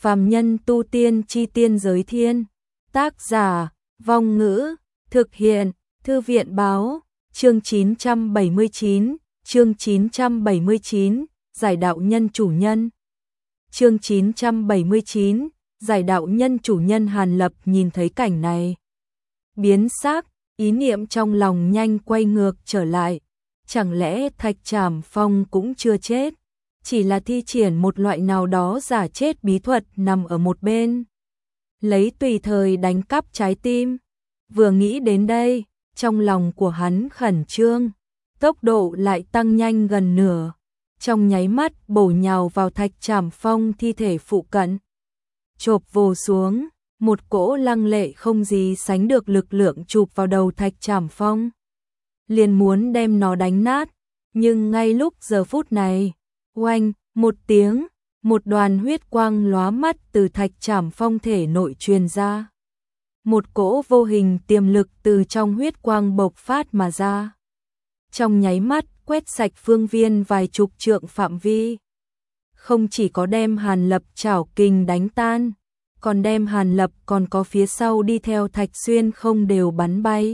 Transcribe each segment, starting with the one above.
Phàm nhân tu tiên chi tiên giới thiên. Tác giả, Vong Ngữ, thực hiện, Thư viện Báo, chương 979, giải đạo nhân chủ nhân. Chương 979, giải đạo nhân chủ nhân. Hàn Lập nhìn thấy cảnh này, biến sắc, ý niệm trong lòng nhanh quay ngược trở lại. Chẳng lẽ Thạch Trảm Phong cũng chưa chết, chỉ là thi triển một loại nào đó giả chết bí thuật nằm ở một bên, lấy tùy thời đánh cắp trái tim. Vừa nghĩ đến đây, trong lòng của hắn khẩn trương, tốc độ lại tăng nhanh gần nửa, trong nháy mắt bổ nhào vào Thạch Trảm Phong thi thể phụ cận. Chộp vồ xuống, một cỗ lăng lệ không gì sánh được lực lượng chụp vào đầu Thạch Trảm Phong, liền muốn đem nó đánh nát. Nhưng ngay lúc giờ phút này, oanh, một tiếng, một đoàn huyết quang lóa mắt từ Thạch Trảm Phong thể nội truyền ra. Một cỗ vô hình tiềm lực từ trong huyết quang bộc phát mà ra, trong nháy mắt quét sạch phương viên vài chục trượng phạm vi. Không chỉ có đem Hàn Lập chảo kình đánh tan, còn đem Hàn Lập còn có phía sau đi theo Thạch Xuyên không đều bắn bay.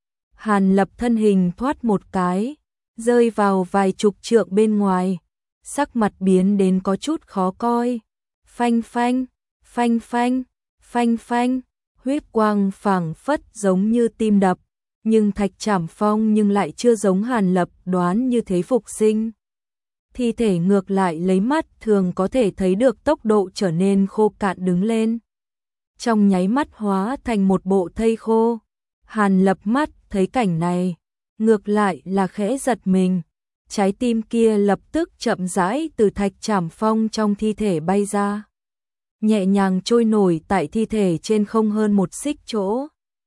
Hàn Lập thân hình thoát một cái, rơi vào vài chục trượng bên ngoài, sắc mặt biến đến có chút khó coi. Phanh phanh, phanh phanh, phanh phanh, huyết quang phảng phất giống như tim đập, nhưng Thạch Trảm Phong nhưng lại chưa giống Hàn Lập đoán như thế phục sinh. Thi thể ngược lại lấy mắt thường có thể thấy được tốc độ trở nên khô cạn đứng lên, trong nháy mắt hóa thành một bộ thây khô. Hàn Lập mắt thấy cảnh này, ngược lại là khẽ giật mình, trái tim kia lập tức chậm rãi từ Thạch Trảm Phong trong thi thể bay ra, nhẹ nhàng trôi nổi tại thi thể trên không hơn một xích chỗ,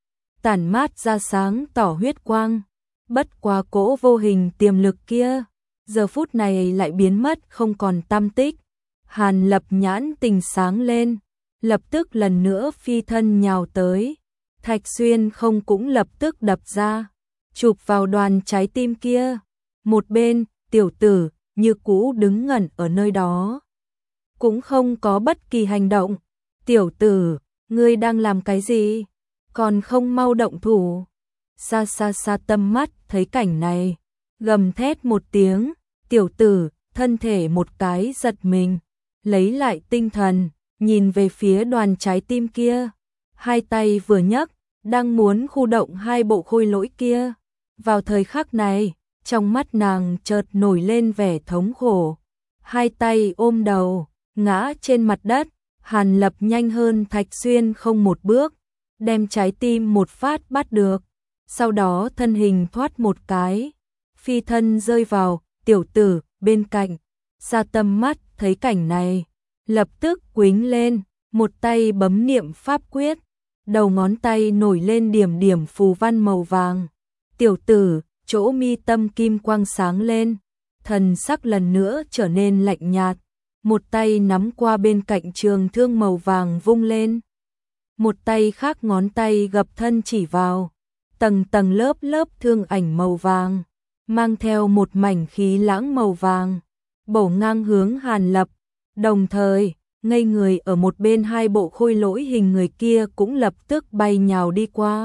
tản mát ra sáng tỏ huyết quang. Bất quá cỗ vô hình tiềm lực kia, giờ phút này lại biến mất không còn tăm tích. Hàn Lập nhãn tình sáng lên, lập tức lần nữa phi thân nhào tới. Thạch Xuyên không cũng lập tức đập ra, chụp vào đoàn trái tim kia. Một bên, tiểu tử như cũ đứng ngẩn ở nơi đó, cũng không có bất kỳ hành động. Tiểu tử, ngươi đang làm cái gì? Còn không mau động thủ. Xa xa xa Tâm mắt thấy cảnh này, gầm thét một tiếng. Tiểu tử, thân thể một cái giật mình, lấy lại tinh thần, nhìn về phía đoàn trái tim kia. Hai tay vừa nhấc, đang muốn khu động hai bộ khôi lỗi kia. Vào thời khắc này, trong mắt nàng chợt nổi lên vẻ thống khổ, hai tay ôm đầu, ngã trên mặt đất. Hàn Lập nhanh hơn Thạch Xuyên không một bước, đem trái tim một phát bắt được, sau đó thân hình thoát một cái, phi thân rơi vào tiểu tử bên cạnh. Sa Tâm mắt thấy cảnh này, lập tức quýnh lên, một tay bấm niệm pháp quyết, đầu ngón tay nổi lên điểm điểm phù văn màu vàng. Tiểu tử, chỗ mi tâm kim quang sáng lên, thần sắc lần nữa trở nên lạnh nhạt, một tay nắm qua bên cạnh trường thương màu vàng vung lên, một tay khác ngón tay gập thân chỉ vào, tầng tầng lớp lớp thương ảnh màu vàng, mang theo một mảnh khí lãng màu vàng, bổ ngang hướng Hàn Lập. Đồng thời, ngây người ở một bên hai bộ khôi lỗi hình người kia cũng lập tức bay nhào đi qua.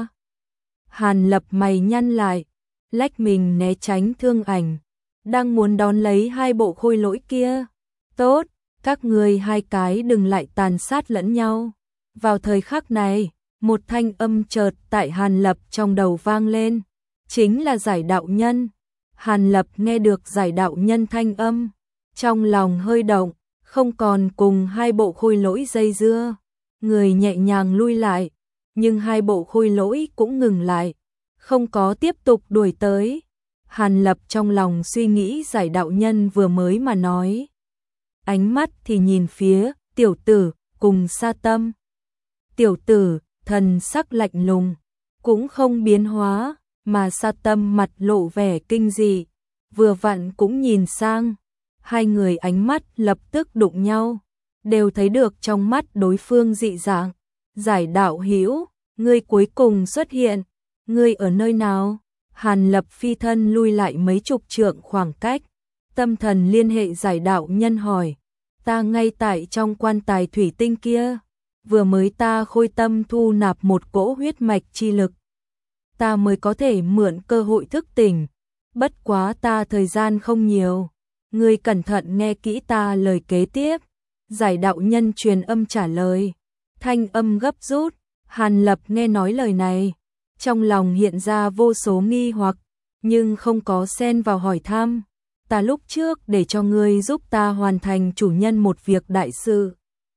Hàn Lập mày nhăn lại, lách mình né tránh thương ảnh, đang muốn đón lấy hai bộ khôi lỗi kia. Tốt, các ngươi hai cái đừng lại tàn sát lẫn nhau. Vào thời khắc này, một thanh âm chợt tại Hàn Lập trong đầu vang lên, chính là giải đạo nhân. Hàn Lập nghe được giải đạo nhân thanh âm, trong lòng hơi động, không còn cùng hai bộ khôi lỗi dây dưa, người nhẹ nhàng lui lại, nhưng hai bộ khôi lỗi cũng ngừng lại, không có tiếp tục đuổi tới. Hàn Lập trong lòng suy nghĩ giải đạo nhân vừa mới mà nói, ánh mắt thì nhìn phía tiểu tử cùng Sa Tâm. Tiểu tử thần sắc lạnh lùng, cũng không biến hóa, mà Sa Tâm mặt lộ vẻ kinh dị, vừa vặn cũng nhìn sang. Hai người ánh mắt lập tức đụng nhau, đều thấy được trong mắt đối phương dị dạng. Giải đạo hữu, ngươi cuối cùng xuất hiện, ngươi ở nơi nào? Hàn Lập phi thân lui lại mấy chục trượng khoảng cách, tâm thần liên hệ giải đạo nhân hỏi. ta ngay tại trong quan tài thủy tinh kia, vừa mới ta khôi tâm thu nạp một cỗ huyết mạch chi lực, ta mới có thể mượn cơ hội thức tỉnh, bất quá ta thời gian không nhiều, ngươi cẩn thận nghe kỹ ta lời kế tiếp. Giải đạo nhân truyền âm trả lời, thanh âm gấp rút. Hàn Lập nghe nói lời này, trong lòng hiện ra vô số nghi hoặc, nhưng không có xen vào hỏi thăm. Ta lúc trước để cho ngươi giúp ta hoàn thành chủ nhân một việc đại sự.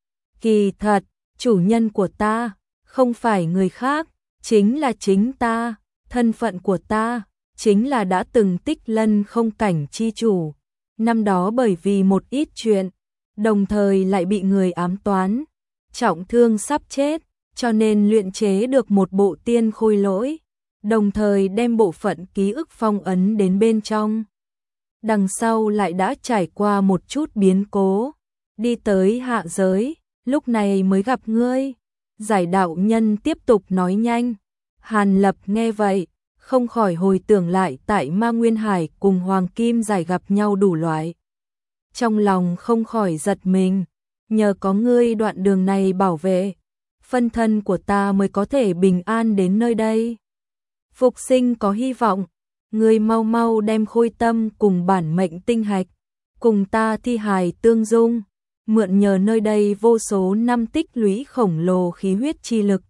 Kỳ thật, chủ nhân của ta không phải người khác, chính là chính ta, thân phận của ta chính là đã từng Tích Lân không cảnh chi chủ. Năm đó bởi vì một ít chuyện, đồng thời lại bị người ám toán, trọng thương sắp chết, cho nên luyện chế được một bộ tiên khôi lỗi, đồng thời đem bộ phận ký ức phong ấn đến bên trong. Đằng sau lại đã trải qua một chút biến cố, đi tới hạ giới, lúc này mới gặp ngươi. Giải đạo nhân tiếp tục nói nhanh. Hàn Lập nghe vậy, không khỏi hồi tưởng lại tại Ma Nguyên Hải cùng Hoàng Kim Giải gặp nhau đủ loại. Trong lòng không khỏi giật mình, nhờ có ngươi đoạn đường này bảo vệ, phân thân của ta mới có thể bình an đến nơi đây. Phục sinh có hy vọng, ngươi mau mau đem khôi tâm cùng bản mệnh tinh hạch, cùng ta thi hài tương dung, mượn nhờ nơi đây vô số năm tích lũy khổng lồ khí huyết chi lực.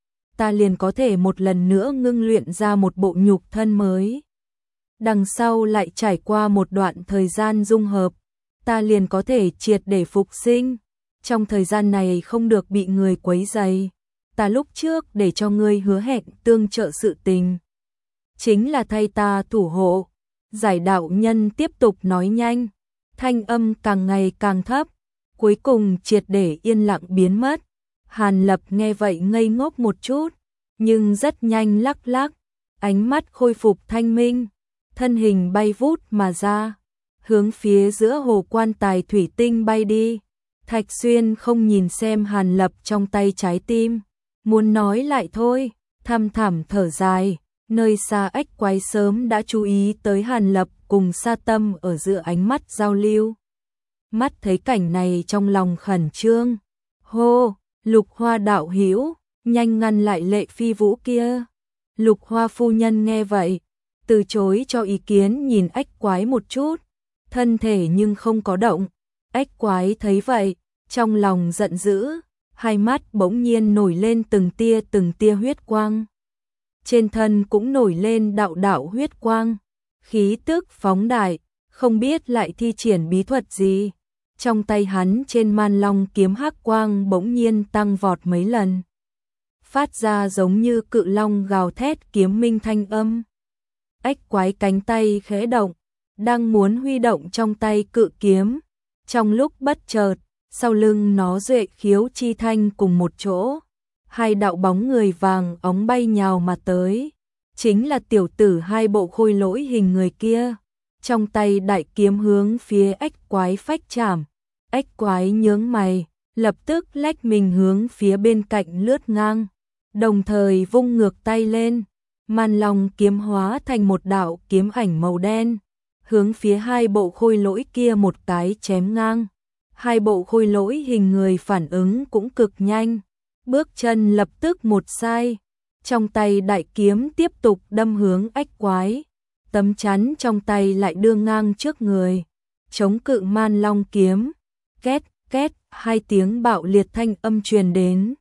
Ta liền có thể một lần nữa ngưng luyện ra một bộ nhục thân mới. Đằng sau lại trải qua một đoạn thời gian dung hợp, ta liền có thể triệt để phục sinh. Trong thời gian này không được bị người quấy rầy. Ta lúc trước để cho ngươi hứa hẹn tương trợ sự tình, chính là thay ta thủ hộ. Giải đạo nhân tiếp tục nói nhanh, thanh âm càng ngày càng thấp, cuối cùng triệt để yên lặng biến mất. Hàn Lập nghe vậy ngây ngốc một chút, nhưng rất nhanh lắc lắc, ánh mắt khôi phục thanh minh, thân hình bay vút mà ra, hướng phía giữa hồ quan tài thủy tinh bay đi. Thạch Xuyên không nhìn xem Hàn Lập trong tay trái tim, muốn nói lại thôi, thăm thẳm thở dài. Nơi xa ách quái sớm đã chú ý tới Hàn Lập cùng Sa Tâm ở giữa ánh mắt giao lưu. Mắt thấy cảnh này trong lòng khẩn trương. Hô, Lục Hoa đạo hữu, nhanh ngăn lại Lệ Phi Vũ kia. Lục Hoa phu nhân nghe vậy, từ chối cho ý kiến, nhìn ách quái một chút, thân thể nhưng không có động. Ách quái thấy vậy, trong lòng giận dữ, hai mắt bỗng nhiên nổi lên từng tia huyết quang. Trên thân cũng nổi lên đạo đạo huyết quang, khí tức phóng đại, không biết lại thi triển bí thuật gì. Trong tay hắn trên Man Long kiếm hắc quang bỗng nhiên tăng vọt mấy lần, phát ra giống như cự long gào thét kiếm minh thanh âm. Ách quái cánh tay khẽ động, đang muốn huy động trong tay cự kiếm, trong lúc bất chợt, sau lưng nó duệ khiếu chi thanh cùng một chỗ, hai đạo bóng người vàng óng bay nhào mà tới, chính là tiểu tử hai bộ khôi lỗi hình người kia, trong tay đại kiếm hướng phía ách quái phách chạm. Ách quái nhướng mày, lập tức lách mình hướng phía bên cạnh lướt ngang, đồng thời vung ngược tay lên, Man Long kiếm hóa thành một đạo kiếm ảnh màu đen, hướng phía hai bộ khôi lỗi kia một cái chém ngang. Hai bộ khôi lỗi hình người phản ứng cũng cực nhanh, bước chân lập tức một sai, trong tay đại kiếm tiếp tục đâm hướng ách quái, tấm chắn trong tay lại đưa ngang trước người, chống cự Man Long kiếm. Két, két, hai tiếng bạo liệt thanh âm truyền đến.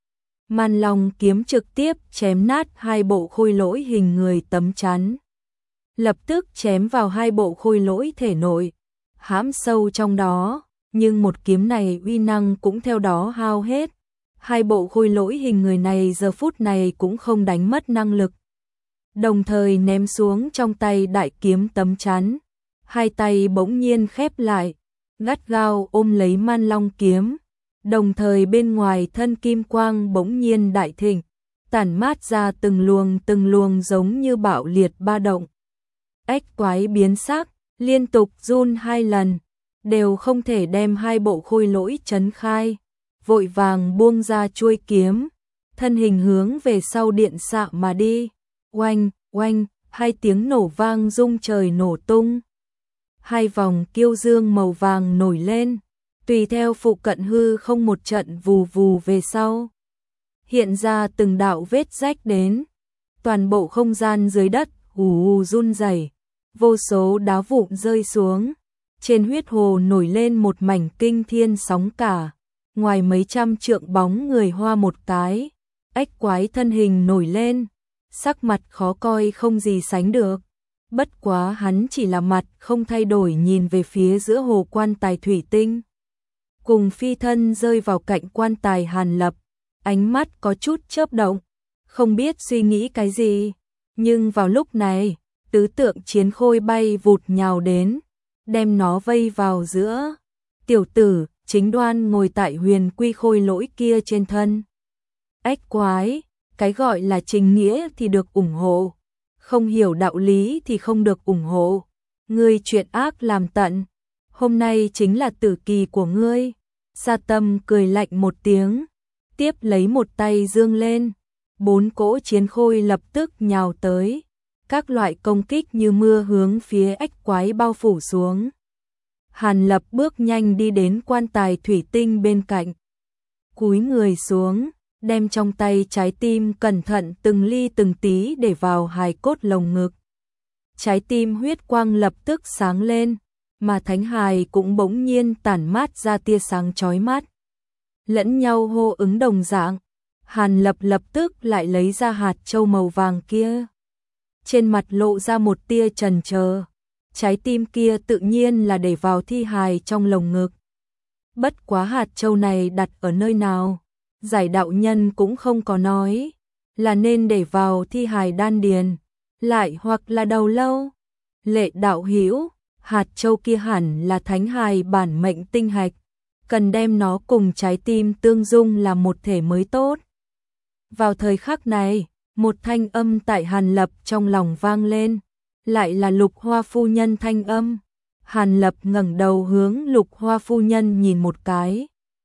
Man Long kiếm trực tiếp chém nát hai bộ khôi lỗi hình người tấm chắn, lập tức chém vào hai bộ khôi lỗi thể nội, hãm sâu trong đó, nhưng một kiếm này uy năng cũng theo đó hao hết. Hai bộ khôi lỗi hình người này giờ phút này cũng không đánh mất năng lực, đồng thời ném xuống trong tay đại kiếm tấm chắn, hai tay bỗng nhiên khép lại, gắt gao ôm lấy Man Long kiếm, đồng thời bên ngoài thân kim quang bỗng nhiên đại thịnh, tản mát ra từng luồng giống như bạo liệt ba động. Ách quái biến sắc, liên tục run hai lần, đều không thể đem hai bộ khôi lỗi chấn khai, vội vàng buông ra chuôi kiếm, thân hình hướng về sau điện xạ mà đi. Oanh, oanh, hai tiếng nổ vang rung trời nổ tung. Hai vòng kiêu dương màu vàng nổi lên, Tùy theo phụ cận hư không một trận vù vù về sau. Hiện ra từng đạo vết rách đến. Toàn bộ không gian dưới đất hù run rẩy, vô số đá vụn rơi xuống. Trên huyết hồ nổi lên một mảnh kinh thiên sóng cả. Ngoài mấy trăm trượng bóng người hoa một cái. Ếch quái thân hình nổi lên. Sắc mặt khó coi không gì sánh được. Bất quá hắn chỉ là mặt không thay đổi nhìn về phía giữa hồ quan tài thủy tinh. Cùng phi thân rơi vào cạnh quan tài Hàn Lập. Ánh mắt có chút chớp động. Không biết suy nghĩ cái gì. Nhưng vào lúc này, tứ tượng chiến khôi bay vụt nhào đến. Đem nó vây vào giữa. Tiểu tử, chính đoan ngồi tại huyền quy khôi lỗi kia trên thân. Ếch quái, cái gọi là trình nghĩa thì được ủng hộ. Không hiểu đạo lý thì không được ủng hộ. Ngươi chuyện ác làm tận. Hôm nay chính là tử kỳ của ngươi. Sa Tâm cười lạnh một tiếng. Tiếp lấy một tay dương lên. 4 cỗ chiến khôi lập tức nhào tới. Các loại công kích như mưa hướng phía ếch quái bao phủ xuống. Hàn Lập bước nhanh đi đến quan tài thủy tinh bên cạnh. Cúi người xuống, đem trong tay trái tim cẩn thận từng ly từng tí để vào hài cốt lồng ngực. Trái tim huyết quang lập tức sáng lên, mà thánh hài cũng bỗng nhiên tản mát ra tia sáng chói mắt. Lẫn nhau hô ứng đồng dạng, Hàn Lập lập tức lại lấy ra hạt châu màu vàng kia. Trên mặt lộ ra một tia chần chờ. Trái tim kia tự nhiên là để vào thi hài trong lồng ngực. Bất quá hạt châu này đặt ở nơi nào, giải đạo nhân cũng không có nói, là nên để vào thi hài đan điền, lại hoặc là đầu lâu. Lệ đạo hữu, hạt châu kia hẳn là thánh hài bản mệnh tinh hạch, cần đem nó cùng trái tim tương dung là một thể mới tốt. Vào thời khắc này, một thanh âm tại Hàn Lập trong lòng vang lên, lại là Lục Hoa phu nhân thanh âm. Hàn Lập ngẩng đầu hướng Lục Hoa phu nhân nhìn một cái,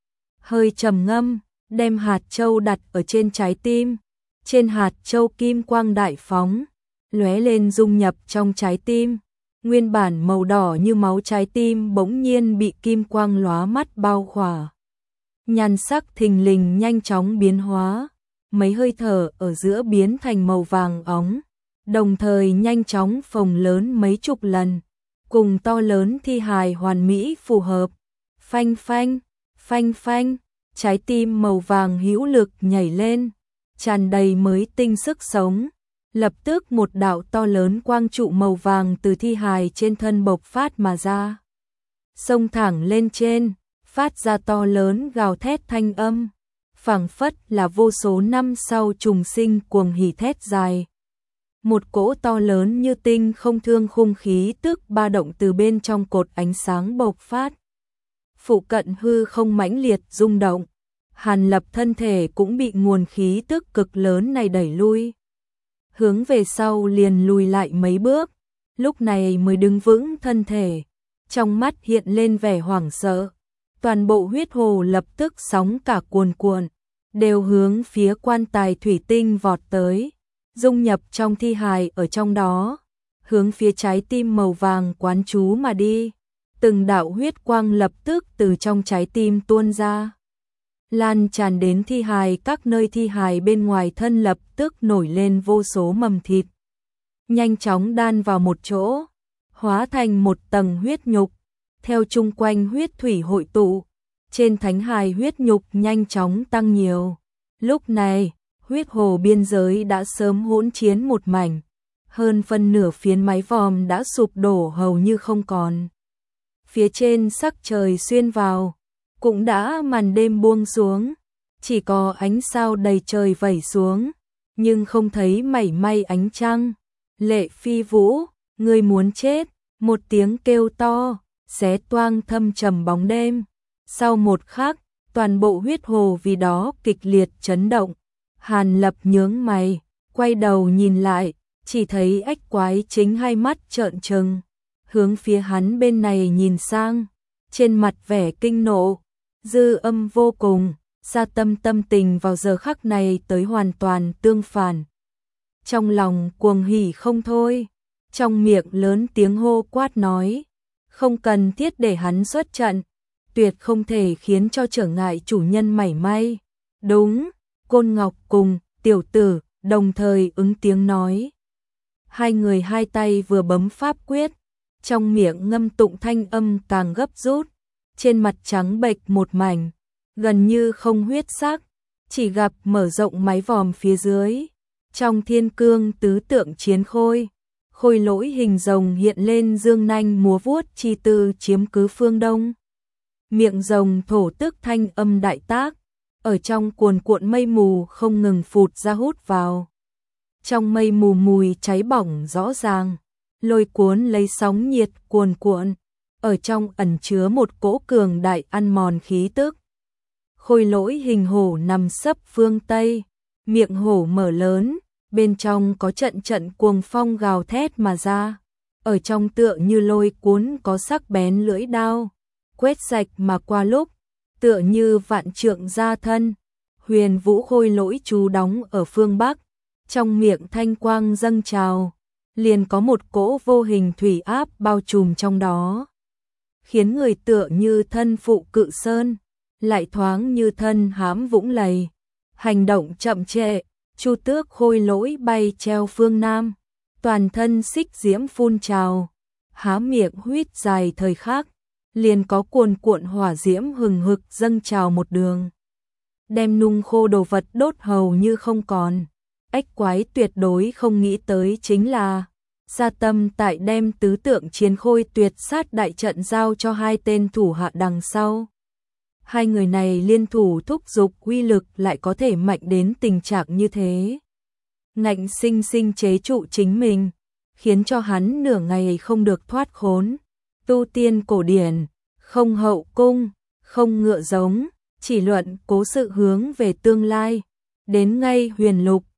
hơi trầm ngâm, đem hạt châu đặt ở trên trái tim. Trên hạt châu kim quang đại phóng, lóe lên dung nhập trong trái tim. Nguyên bản màu đỏ như máu trái tim bỗng nhiên bị kim quang lóa mắt bao khỏa. Nhan sắc thình lình nhanh chóng biến hóa, mấy hơi thở ở giữa biến thành màu vàng óng, đồng thời nhanh chóng phồng lớn mấy chục lần, cùng to lớn thi hài hoàn mỹ phù hợp. Phanh phanh, phanh phanh, trái tim màu vàng hữu lực nhảy lên, tràn đầy mới tinh sức sống. Lập tức một đạo to lớn quang trụ màu vàng từ thi hài trên thân bộc phát mà ra. Xông thẳng lên trên, phát ra to lớn gào thét thanh âm, phảng phất là vô số năm sau trùng sinh cuồng hỉ thét dài. Một cỗ to lớn như tinh không thương khung khí tức ba động từ bên trong cột ánh sáng bộc phát. Phụ cận hư không mãnh liệt rung động, Hàn Lập thân thể cũng bị nguồn khí tức cực lớn này đẩy lui. Hướng về sau liền lùi lại mấy bước, lúc này mới đứng vững thân thể, trong mắt hiện lên vẻ hoảng sợ. Toàn bộ huyết hồ lập tức sóng cả cuồn cuộn, đều hướng phía quan tài thủy tinh vọt tới, dung nhập trong thi hài ở trong đó, hướng phía trái tim màu vàng quán chú mà đi. Từng đạo huyết quang lập tức từ trong trái tim tuôn ra, lan tràn đến thi hài, các nơi thi hài bên ngoài thân lập tức nổi lên vô số mầm thịt, nhanh chóng đan vào một chỗ, hóa thành một tầng huyết nhục, theo chung quanh huyết thủy hội tụ, trên thánh hài huyết nhục nhanh chóng tăng nhiều. Lúc này, huyết hồ biên giới đã sớm hỗn chiến một mảnh, hơn phân nửa phiến mái vòm đã sụp đổ hầu như không còn. Phía trên sắc trời xuyên vào, cũng đã màn đêm buông xuống, chỉ có ánh sao đầy trời vẩy xuống, nhưng không thấy mảy may ánh trăng. Lệ Phi Vũ, ngươi muốn chết, một tiếng kêu to, xé toang thâm trầm bóng đêm. Sau một khắc, toàn bộ huyết hồ vì đó kịch liệt chấn động. Hàn Lập nhướng mày, quay đầu nhìn lại, chỉ thấy ếch quái chính hai mắt trợn trừng, hướng phía hắn bên này nhìn sang, trên mặt vẻ kinh nộ, dư âm vô cùng. Sa Tâm tâm tình vào giờ khắc này tới hoàn toàn tương phản. Trong lòng cuồng hỉ không thôi, trong miệng lớn tiếng hô quát nói, không cần thiết để hắn xuất trận, tuyệt không thể khiến cho trở ngại chủ nhân mảy may. Đúng, Côn Ngọc cùng tiểu tử đồng thời ứng tiếng nói. Hai người hai tay vừa bấm pháp quyết, trong miệng ngâm tụng thanh âm càng gấp rút, trên mặt trắng bệch một mảnh, gần như không huyết sắc, chỉ gặp mở rộng mái vòm phía dưới. Trong thiên cương tứ tượng chiến khôi, khôi lỗi hình rồng hiện lên dương nanh múa vuốt chi tư chiếm cứ phương đông. Miệng rồng thổ tức thanh âm đại tác, ở trong cuồn cuộn mây mù không ngừng phụt ra hút vào. Trong mây mù mùi cháy bỏng rõ ràng, lôi cuốn lấy sóng nhiệt cuồn cuộn, ở trong ẩn chứa một cỗ cường đại ăn mòn khí tức. Khôi lỗi hình hổ nằm sấp phương Tây, miệng hổ mở lớn, bên trong có trận trận cuồng phong gào thét mà ra, ở trong tựa như lôi cuốn có sắc bén lưỡi đao, quét sạch mà qua lúc, tựa như vạn trượng gia thân. Huyền Vũ khôi lỗi trú đóng ở phương Bắc, trong miệng thanh quang dâng trào, liền có một cỗ vô hình thủy áp bao trùm trong đó, khiến người tựa như thân phụ cự sơn, lại thoáng như thân hám vũng lầy. Hành động chậm trễ, Chu Tước khôi lỗi bay treo phương Nam, toàn thân xích diễm phun trào, há miệng huýt dài thời khắc, liền có cuồn cuộn hỏa diễm hừng hực dâng trào một đường, đem nung khô đồ vật đốt hầu như không còn. Ếch quái tuyệt đối không nghĩ tới chính là gia tâm tại đem tứ tượng chiến khôi tuyệt sát đại trận giao cho hai tên thủ hạ đằng sau. Hai người này liên thủ thúc giục uy lực lại có thể mạnh đến tình trạng như thế. Ngạnh sinh sinh chế trụ chính mình, khiến cho hắn nửa ngày không được thoát khốn. Tu tiên cổ điển, không hậu cung, không ngựa giống, chỉ luận cố sự hướng về tương lai. Đến ngay huyền lục,